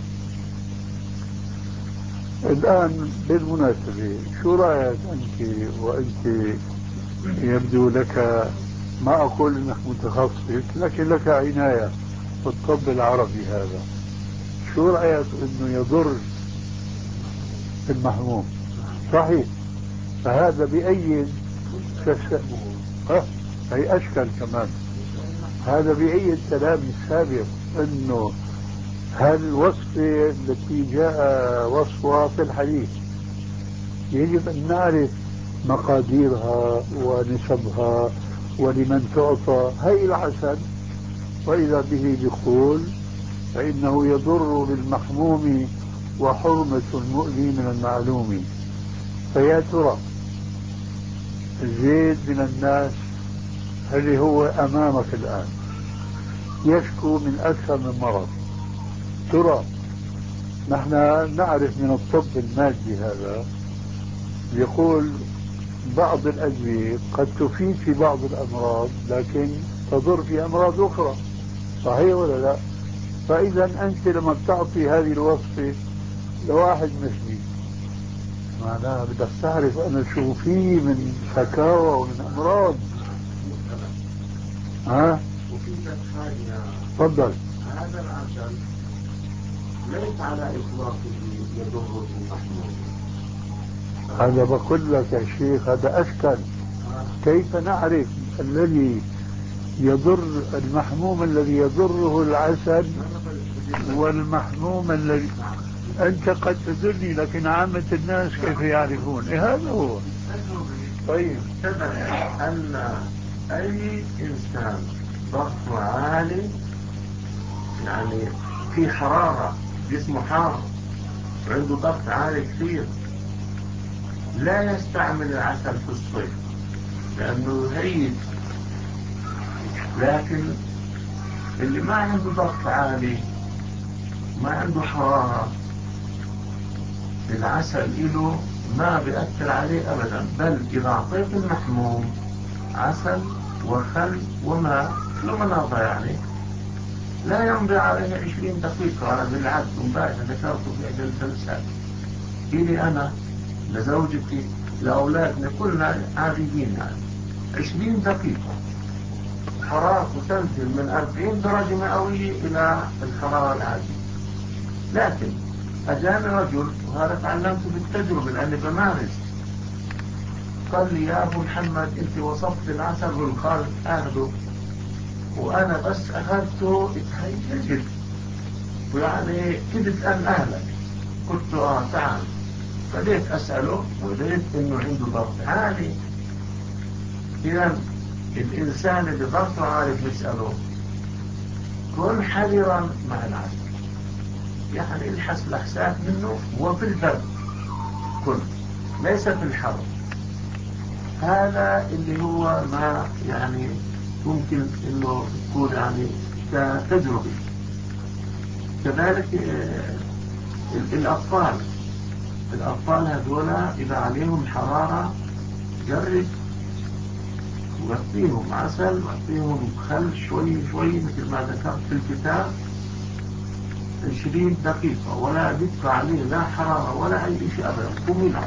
الآن بالمناسبة شو رأيك أنت، وأنت يبدو لك، ما أقول أنك متخصص لكن لك عناية في الطب العربي هذا، شو رأيك أنه يضر بالمحموم؟ صحيح، فهذا بأي كس... ها هي أشكال كمان. هذا بأي كلام السابق أنه هالوصفة التي جاء وصفها في الحديث يجب أن نعرف مقاديرها ونسبها ولمن تعطى. هي العسل وإذا به يقول فإنه يضر بالمحموم وحرمة المؤذي من المعلوم. فيا ترى زيد من الناس اللي هو أمامك الآن يشكو من أكثر من مرض، ترى نحن نعرف من الطب المادي هذا يقول بعض الأدوية قد تفيد في بعض الأمراض لكن تضر في أمراض أخرى، صحيح ولا لا؟ فإذا أنت لما بتعطي هذه الوصفة لواحد مثلي معناها بدك تعرف أنا شو فيه من شكاوى ومن أمراض. ها؟ وفي حاجة، تفضل. هذا العسل ليس على إطلاقه يضر المحمول. هذا بقول لك يا شيخ هذا أشكال. كيف نعرف الذي يضر المحموم الذي يضره العسل والمحموم الذي أنت قد تدرني لكن عامة الناس كيف يعرفون؟ إيه هذا هو. طيب ثبت أن أي إنسان ضغطه عالي يعني في حرارة جسمه حار وعنده ضغط عالي كثير لا يستعمل العسل في الصيف لأنه هيج. لكن اللي ما عنده ضغط عالي ما عنده حرارة العسل له ما بيأثر عليه أبدا، بل إذا أعطيت المحموم عسل وخل وماء لمناضة يعني لا يمضي عليه عشرين دقيقة على بالعد. ومباشر ذكرته في أجل الجلسات إلي أنا لزوجتي لأولادنا كلنا عاديين يعني عشرين دقيقة حرارته تنزل من أربعين درجة مئوية إلى الحرارة العادية. لكن أجاني رجل وهذا تعلمته بالتجربة لأني بمارس قال لي يا أبو محمد أنت وصفت العسل والخال أخذه وأنا بس أخذته اتهيجت ويعني كدت أن أهلك. قلت آه تعال. بديت أسأله ولقيت إنه عنده ضغط عالي. إذا الإنسان اللي ضغطه عالي بنسأله كن حذرا مع العسل يعني الحس الأحساس منه وفي البرد كن ليس في الحر. هذا اللي هو ما يعني ممكن انه تكون يعني كتجربة. كذلك الأطفال الأطفال هذولا إذا عليهم حرارة جرب وغطيهم عسل وغطيهم خل شوي شوي مثل ما ذكرت في الكتاب عشرين دقيقة ولا يدفع عليه لا حرارة ولا أي شيء أبدا قوم يلعب.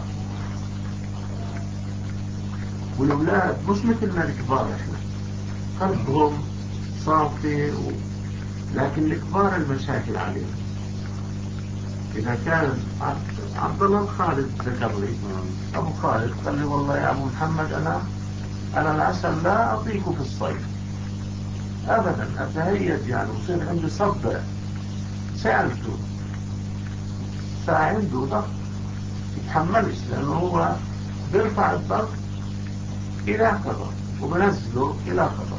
والأولاد مش مثل ما الكبار إحنا قلبهم صافي و... لكن الكبار المشاكل عليهم. إذا كان عبد الله الخالد ذكر لي أبو خالد قال لي والله يا أبو محمد أنا أنا العسل لا أعطيكه في الصيف أبدا أتهيج يعني وصير عندي صدع. سألته فعنده ضغط يتحملش لأنه هو بيرفع الضغط إلى قدر وبنزله إلى قدر.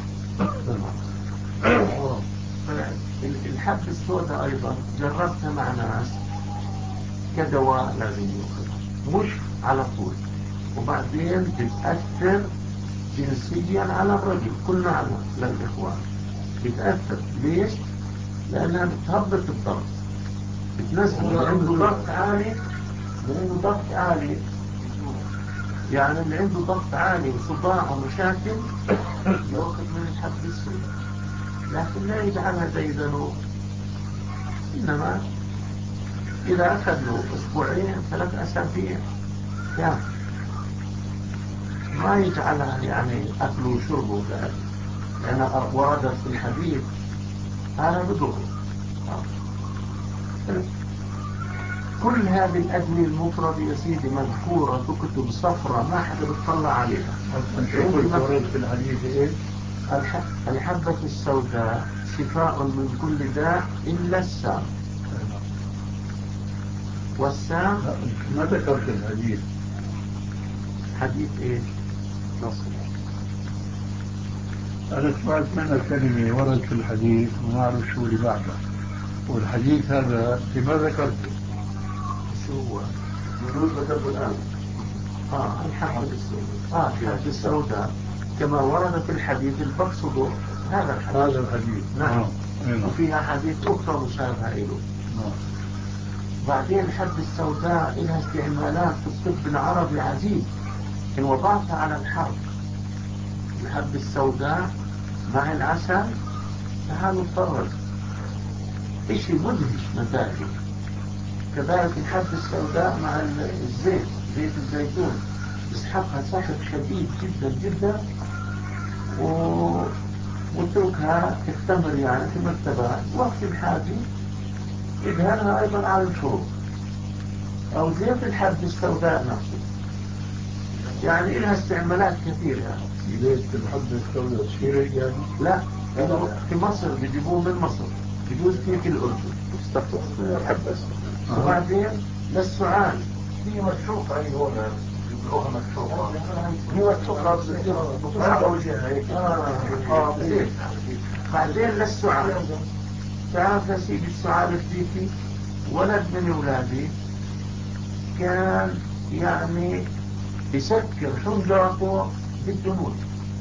الحب السوداء أيضا جربتها مع ناس كدواء لازم يأخذ مش على طول وبعدين بتأثر جنسيا على الرجل. كلنا على للإخوان بتأثر. ليش؟ لأنها بتهبط الضغط بتنزل اللي عنده ضغط عالي اللي عنده ضغط عالي يعني اللي عنده ضغط عالي وصداع ومشاكل يأخذ من الحب السوداء لكن لا يجعلها زي ذنوب. إنما إذا أخذ له أسبوعين ثلاث أسابيع يعني ما يجعلها يعني أكله وشربه ذلك لأن وردت في الحديث هذا بضره. كل هذه الأدوية المفردة يا سيدي مذكورة في كتب صفراء ما حدا بيطلع عليها. في الحديث إيه؟ الحبة السوداء شفاء من كل داء إلا السام. والسام ما ذكرت الحديث. حديث إيه؟ نصر. أنا سمعت منها كلمة ورد في الحديث وما أعرف شو اللي بعدها. والحديث هذا لما ذكرته؟ شو هو؟ يقول ذكرته الآن. آه الحبة السوداء. آه الحبة السوداء كما ورد في الحديث البقصد هذا الحديث. هذا الحديث. نعم. آه. وفيها حديث أخرى مشابهة له. نعم. بعدين الحبة السوداء لها استعمالات في الطب العربي عجيب. إن وضعتها على الحرق الحبة السوداء مع العسل تعالوا اتفرج، اشي مدهش نتائجه. كذلك الحبة السوداء مع الزيت، زيت الزيتون، يسحقها سحق شديد جدا جدا و... واتركها تختمر يعني في مرتبات، وقت الحاجة يدهنها أيضا على الفروع. أو زيت الحبة السوداء نفسه، يعني لها استعمالات كثيرة. زيت الحبة السوداء سيرة يعني؟ لا، في مصر بيجيبوه من مصر، بيجوز في الأردن مستخلص من الحبة. وبعدين للسعال هي مدفوقة أي هنا يبلغوها مدفوقة، هي مدفوقة بتصحى وجهها هيك. اه زين. بعدين للسعال. تعرف يا سيدي السعال الديكي ولد من أولادي كان يعني يسكر حنجرته بالدموع،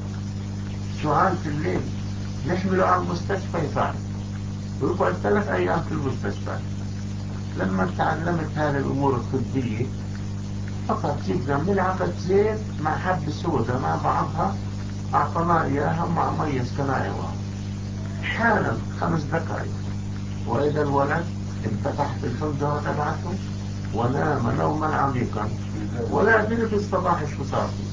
سعال في الليل نحمله على المستشفى يفعل ويقعد ثلاث أيام في المستشفى. لما تعلمت هذه الأمور الطبية فقط جبنا ملعقة زيت مع حبة سوداء مع بعضها، أعطنا إياها مع مية اسكناية حالا خمس دقائق، وإذا الولد انفتحت الحنجرة تبعته ونام نوما عميقا ولا أدري في الصباح شو صار فيه.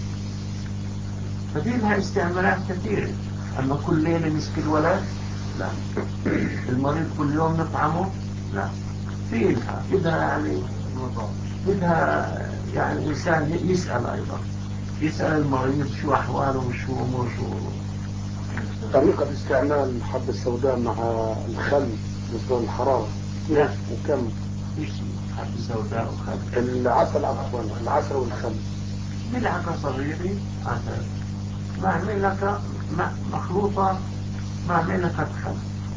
ففي لها استعمالات كثيرة. أما كل ليلة مسك الولد لا، المريض كل يوم نطعمه لا، في لها بدها يعني بدها يعني إنسان يسأل أيضا، يسأل المريض شو أحواله وشو أمور شو. طريقة استعمال الحبة السوداء مع الخل مصدر الحرارة لا وكم إيش حبة سوداء وخل؟ العسل عفوا، العسل والخل ملعقة صغيرة عسل مع ملعقة مخلوطة مع ملعقة خل،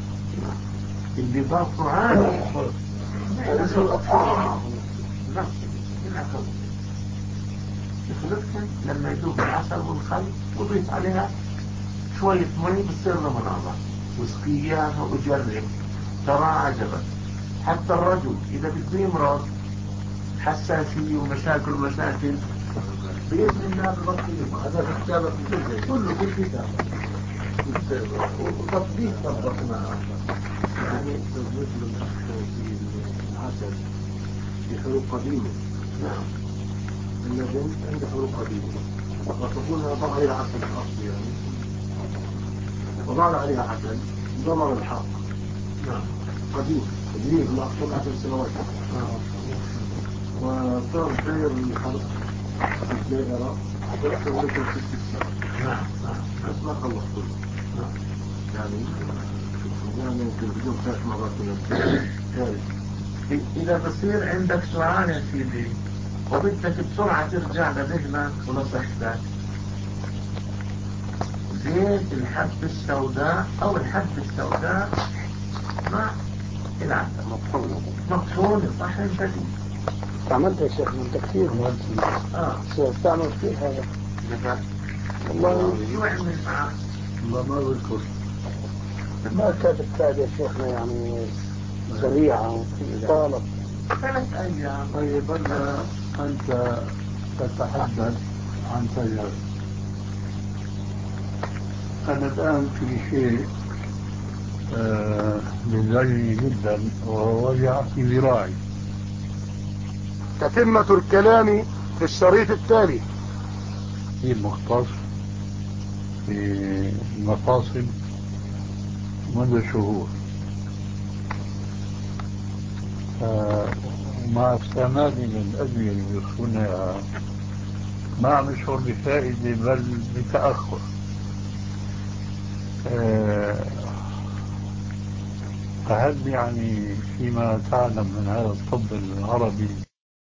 اللي ضغطه عالي بالنسبة للأطفال يخلطهم لما يذوب العسل والخل وضيف عليها شوية مي بتصير لمناظر واسقياها وجرب ترى عجبك. حتى الرجل إذا بده يمرض حساسية ومشاكل ومشاكل بإذن الله ببطل. هذا في كتابة كله في الكتاب وتطبيق طبقناه يعني مثل العسل في حروب قديمة. نعم. النجم عنده حروب قديمة وتكون ضع عليها عسل أصلي يعني، وضعنا عليها عسل ضمر الحق. نعم. قديم قديم مقصود عشر سنوات. وصار داير الحرب الدائرة حتى يحصل لكم ست سنوات. نعم نعم. بس ما خلص كله. نعم. يعني يعني يمكن بدون ثلاث مرات من الثالث. إذا بصير عندك سؤال يا سيدي وبدك بسرعة ترجع لذهنك ونصيحتك، زيت الحبة السوداء أو الحبة السوداء مع العسل مطحونة مطحونة طحن شديد. استعملت يا شيخ من كثير اه استعمل كثير هذا. والله شو عمل معك؟ والله ما بذكر. ما كانت الساعة يا شيخنا يعني سريعة طالت ثلاث أيام. طيب أنت أنت تتحدث عن تجارب. أنا الآن في شيء آه بيزعجني جدا وهو وجع في ذراعي. تتمة الكلام في الشريط التالي. في مختص في المفاصل منذ شهور، مع استعمالي للأدوية اللي بيوصفونها ما عم يشعر بفائدة بل بتأخر. فهل يعني فيما تعلم من هذا الطب العربي